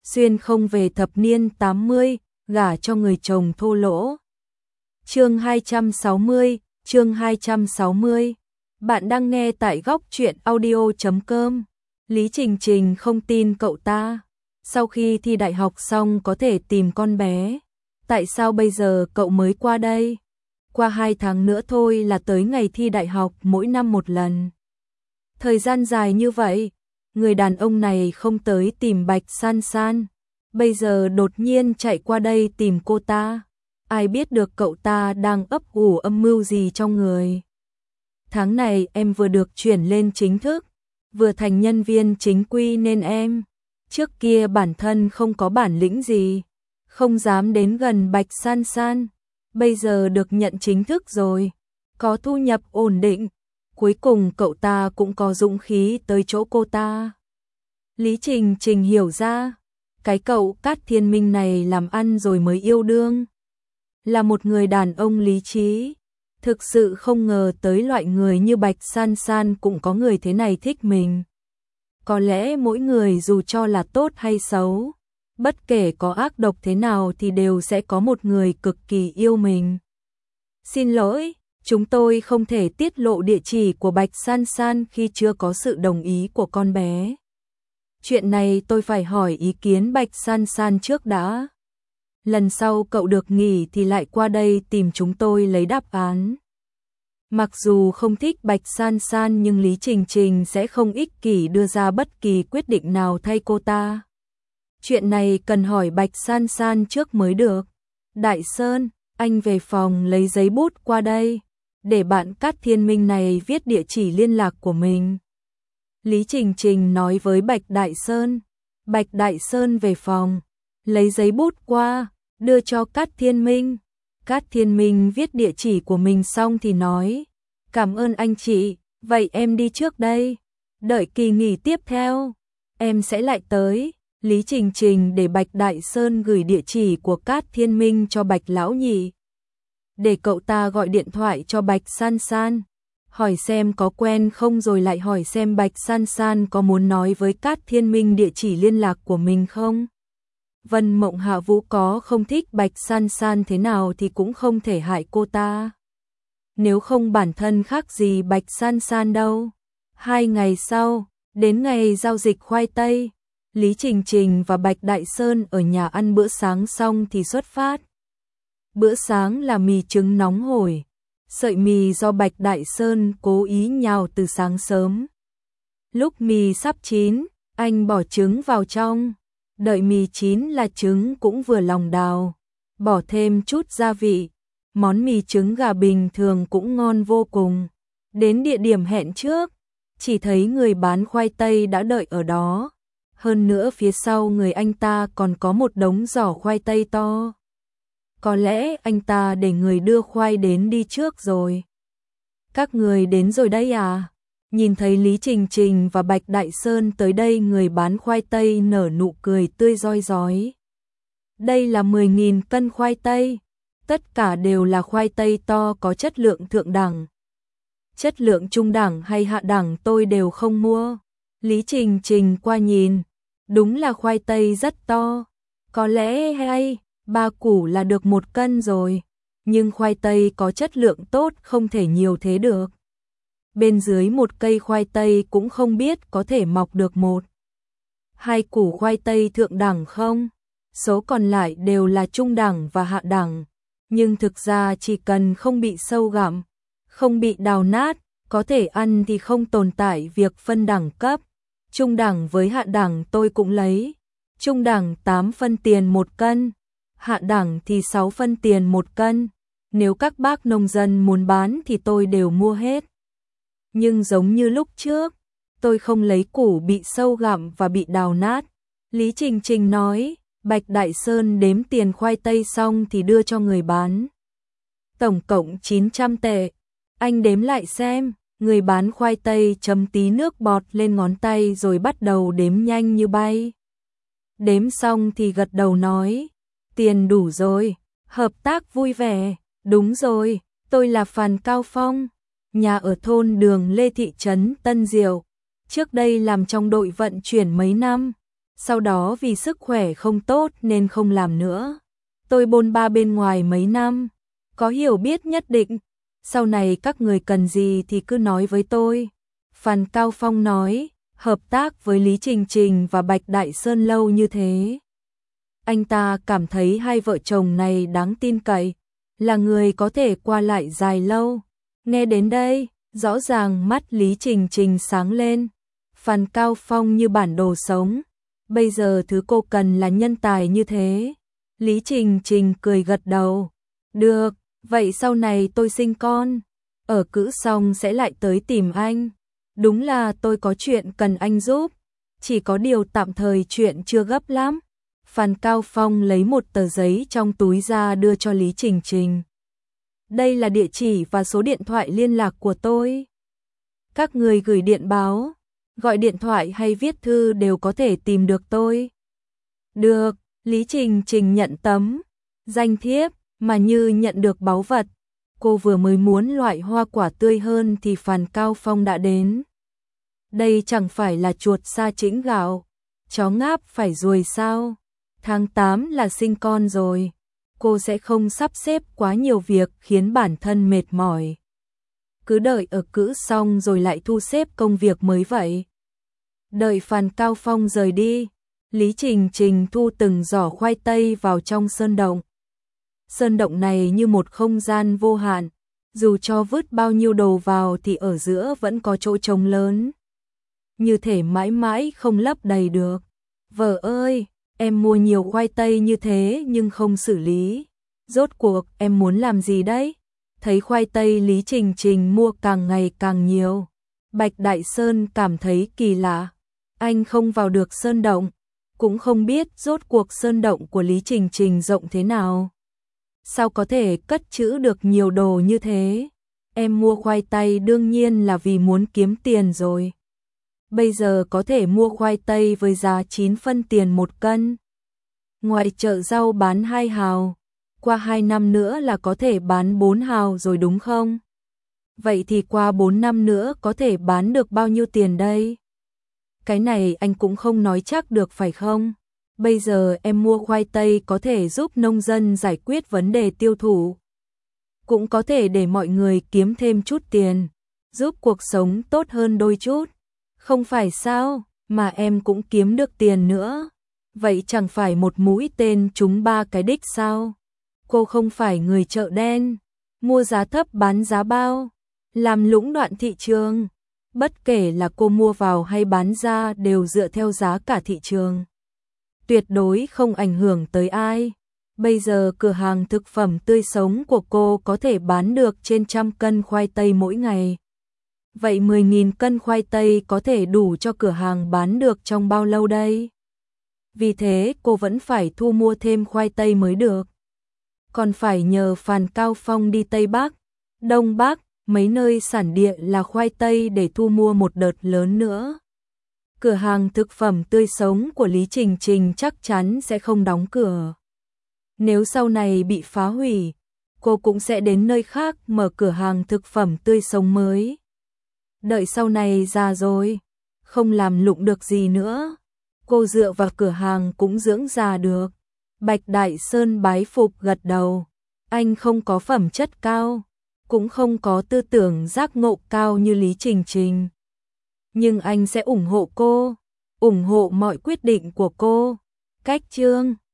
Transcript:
xuyên không về thập niên 80, gả cho người chồng thô lỗ. Chương 260, chương 260. Bạn đang nghe tại góc truyện audio.com. Lý Trình Trình không tin cậu ta. Sau khi thi đại học xong có thể tìm con bé. Tại sao bây giờ cậu mới qua đây? Qua 2 tháng nữa thôi là tới ngày thi đại học, mỗi năm một lần. Thời gian dài như vậy, người đàn ông này không tới tìm Bạch San San. Bây giờ đột nhiên chạy qua đây tìm cô ta. Ai biết được cậu ta đang ấp ủ âm mưu gì trong người. Tháng này em vừa được chuyển lên chính thức, vừa thành nhân viên chính quy nên em. Trước kia bản thân không có bản lĩnh gì, không dám đến gần Bạch San San. Bây giờ được nhận chính thức rồi, có thu nhập ổn định. Cuối cùng cậu ta cũng có dũng khí tới chỗ cô ta. Lý Trình Trình hiểu ra, cái cậu Cát Thiên Minh này làm ăn rồi mới yêu đương. Là một người đàn ông lý trí. Thực sự không ngờ tới loại người như Bạch San San cũng có người thế này thích mình. Có lẽ mỗi người dù cho là tốt hay xấu, bất kể có ác độc thế nào thì đều sẽ có một người cực kỳ yêu mình. Xin lỗi, chúng tôi không thể tiết lộ địa chỉ của Bạch San San khi chưa có sự đồng ý của con bé. Chuyện này tôi phải hỏi ý kiến Bạch San San trước đã. Lần sau cậu được nghỉ thì lại qua đây tìm chúng tôi lấy đáp án. Mặc dù không thích Bạch San San nhưng Lý Trình Trình sẽ không ích kỷ đưa ra bất kỳ quyết định nào thay cô ta. Chuyện này cần hỏi Bạch San San trước mới được. Đại Sơn, anh về phòng lấy giấy bút qua đây, để bạn Cát Thiên Minh này viết địa chỉ liên lạc của mình. Lý Trình Trình nói với Bạch Đại Sơn. Bạch Đại Sơn về phòng, lấy giấy bút qua, đưa cho Cát Thiên Minh. Cát Thiên Minh viết địa chỉ của mình xong thì nói, cảm ơn anh chị, vậy em đi trước đây. Đợi kỳ nghỉ tiếp theo, em sẽ lại tới. Lý Trình Trình để Bạch Đại Sơn gửi địa chỉ của Cát Thiên Minh cho Bạch Lão Nhị. Để cậu ta gọi điện thoại cho Bạch San San, hỏi xem có quen không rồi lại hỏi xem Bạch San San có muốn nói với Cát Thiên Minh địa chỉ liên lạc của mình không. Vân Mộng Hạ Vũ có không thích Bạch San San thế nào thì cũng không thể hại cô ta. Nếu không bản thân khác gì Bạch San San đâu. 2 ngày sau, đến ngày giao dịch khoai tây, Lý Trình Trình và Bạch Đại Sơn ở nhà ăn bữa sáng xong thì xuất phát. Bữa sáng là mì trứng nóng hổi, sợi mì do Bạch Đại Sơn cố ý nhào từ sáng sớm. Lúc mì sắp chín, anh bỏ trứng vào trong. Đợi mì chín là trứng cũng vừa lòng đào, bỏ thêm chút gia vị. Món mì trứng gà bình thường cũng ngon vô cùng. Đến địa điểm hẹn trước, chỉ thấy người bán khoai tây đã đợi ở đó. Hơn nữa phía sau người anh ta còn có một đống giỏ khoai tây to. Có lẽ anh ta để người đưa khoai đến đi trước rồi. Các người đến rồi đấy à? Nhìn thấy Lý Trình Trình và Bạch Đại Sơn tới đây, người bán khoai tây nở nụ cười tươi rói rói. Đây là 10.000 cân khoai tây. Tất cả đều là khoai tây to có chất lượng thượng đẳng. Chất lượng trung đẳng hay hạ đẳng tôi đều không mua. Lý Trình Trình qua nhìn. Đúng là khoai tây rất to. Có lẽ hay 3 củ là được 1 cân rồi. Nhưng khoai tây có chất lượng tốt không thể nhiều thế được. Bên dưới một cây khoai tây cũng không biết có thể mọc được 1-2 củ khoai tây thượng đẳng không. Số còn lại đều là trung đẳng và hạ đẳng. Nhưng thực ra chỉ cần không bị sâu gặm, không bị đào nát, có thể ăn thì không tồn tại việc phân đẳng cấp. Trung đẳng với hạ đẳng tôi cũng lấy. Trung đẳng 8 phân tiền 1 cân, hạ đẳng thì 6 phân tiền 1 cân. Nếu các bác nông dân muốn bán thì tôi đều mua hết. Nhưng giống như lúc trước, tôi không lấy củ bị sâu gặm và bị đào nát. Lý Trình Trình nói. Bạch Đại Sơn đếm tiền khoai tây xong thì đưa cho người bán. Tổng cộng 900 tệ. Anh đếm lại xem. Người bán khoai tây chấm tí nước bọt lên ngón tay rồi bắt đầu đếm nhanh như bay. Đếm xong thì gật đầu nói. Tiền đủ rồi. Hợp tác vui vẻ. Đúng rồi, tôi là Phan Cao Phong. Nhà ở thôn Đường Lê, thị trấn Tân Diệu. Trước đây làm trong đội vận chuyển mấy năm. Sau đó vì sức khỏe không tốt nên không làm nữa. Tôi bôn ba bên ngoài mấy năm, có hiểu biết nhất định, sau này các người cần gì thì cứ nói với tôi. Phan Cao Phong nói, hợp tác với Lý Trình Trình và Bạch Đại Sơn lâu như thế. Anh ta cảm thấy hai vợ chồng này đáng tin cậy, là người có thể qua lại dài lâu. Nghe đến đây, rõ ràng mắt Lý Trình Trình sáng lên. Phan Cao Phong như bản đồ sống. Bây giờ thứ cô cần là nhân tài như thế. Lý Trình Trình cười gật đầu. Được, vậy sau này tôi sinh con, ở cữ xong sẽ lại tới tìm anh. Đúng là tôi có chuyện cần anh giúp. Chỉ có điều tạm thời chuyện chưa gấp lắm. Phan Cao Phong lấy một tờ giấy trong túi ra đưa cho Lý Trình Trình. Đây là địa chỉ và số điện thoại liên lạc của tôi. Các người gửi điện báo, gọi điện thoại hay viết thư đều có thể tìm được tôi. Được, Lý Trình Trình nhận tấm danh thiếp mà như nhận được báu vật. Cô vừa mới muốn loại hoa quả tươi hơn thì Phan Cao Phong đã đến. Đây chẳng phải là chuột sa chĩnh gạo, chó ngáp phải ruồi sao? Tháng 8 là sinh con rồi, cô sẽ không sắp xếp quá nhiều việc khiến bản thân mệt mỏi. Cứ đợi ở cữ xong rồi lại thu xếp công việc mới vậy. Đợi Phan Cao Phong rời đi, Lý Trình Trình thu từng giỏ khoai tây vào trong sơn động. Sơn động này như một không gian vô hạn, dù cho vứt bao nhiêu đồ vào thì ở giữa vẫn có chỗ trống lớn. Như thể mãi mãi không lấp đầy được. Vợ ơi, em mua nhiều khoai tây như thế nhưng không xử lý. Rốt cuộc em muốn làm gì đấy? Thấy khoai tây Lý Trình Trình mua càng ngày càng nhiều. Bạch Đại Sơn cảm thấy kỳ lạ. Anh không vào được sơn động, cũng không biết rốt cuộc sơn động của Lý Trình Trình rộng thế nào. Sao có thể cất trữ được nhiều đồ như thế? Em mua khoai tây đương nhiên là vì muốn kiếm tiền rồi. Bây giờ có thể mua khoai tây với giá 9 phân tiền một cân. Ngoài chợ rau bán 2 hào, qua 2 năm nữa là có thể bán 4 hào rồi đúng không? Vậy thì qua 4 năm nữa có thể bán được bao nhiêu tiền đây? Cái này anh cũng không nói chắc được phải không? Bây giờ em mua khoai tây có thể giúp nông dân giải quyết vấn đề tiêu thụ. Cũng có thể để mọi người kiếm thêm chút tiền, giúp cuộc sống tốt hơn đôi chút. Không phải sao, mà em cũng kiếm được tiền nữa. Vậy chẳng phải một mũi tên trúng 3 cái đích sao? Cô không phải người chợ đen, mua giá thấp bán giá bao, làm lũng đoạn thị trường. Bất kể là cô mua vào hay bán ra đều dựa theo giá cả thị trường. Tuyệt đối không ảnh hưởng tới ai. Bây giờ cửa hàng thực phẩm tươi sống của cô có thể bán được trên 100 cân khoai tây mỗi ngày. Vậy 10.000 cân khoai tây có thể đủ cho cửa hàng bán được trong bao lâu đây? Vì thế cô vẫn phải thu mua thêm khoai tây mới được. Còn phải nhờ Phan Cao Phong đi Tây Bắc, Đông Bắc, mấy nơi sản địa là khoai tây để thu mua một đợt lớn nữa. Cửa hàng thực phẩm tươi sống của Lý Trình Trình chắc chắn sẽ không đóng cửa. Nếu sau này bị phá hủy, cô cũng sẽ đến nơi khác mở cửa hàng thực phẩm tươi sống mới. Đợi sau này già rồi, không làm lụng được gì nữa, cô dựa vào cửa hàng cũng dưỡng già được. Bạch Đại Sơn bái phục gật đầu. Anh không có phẩm chất cao, cũng không có tư tưởng giác ngộ cao như Lý Trình Trình. Nhưng anh sẽ ủng hộ cô, ủng hộ mọi quyết định của cô. Cách chương